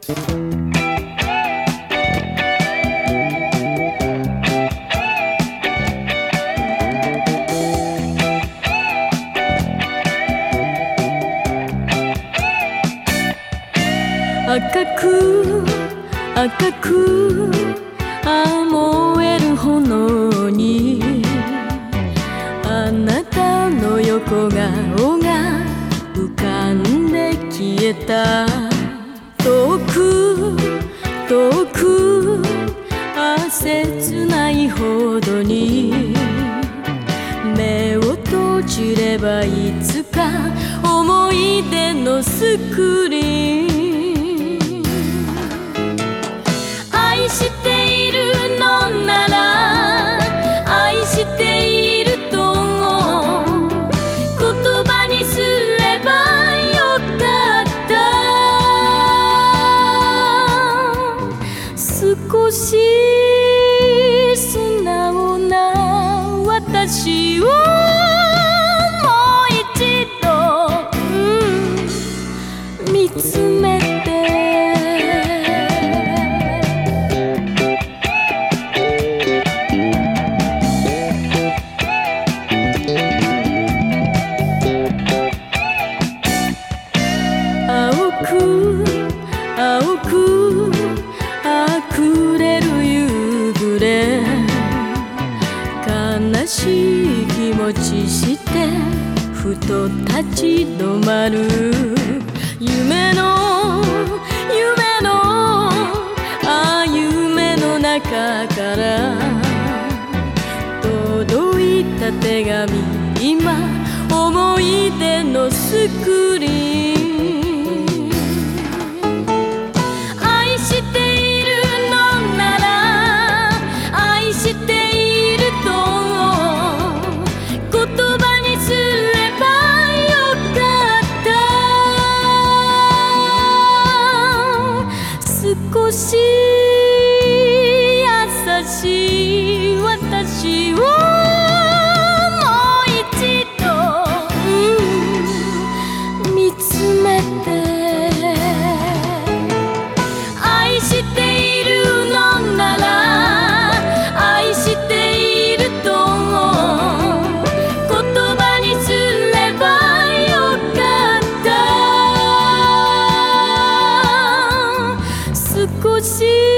赤く赤く燃える炎にあなたの横顔が浮かんで消えた。遠く遠く切ないほどに目を閉じればいつか思い出のスクリーン。愛しているのなら愛していると言葉にすればよかった。少し素直な私をもう一度、見つめて青く溢れる夕暮れ、悲しい気持ちしてふと立ち止まる。夢の夢の中から届いた手紙、今思い出のスクリーン。少し優しい私をもう一度、見つめて。愛しているのなら愛していると言葉にすればよかった。少し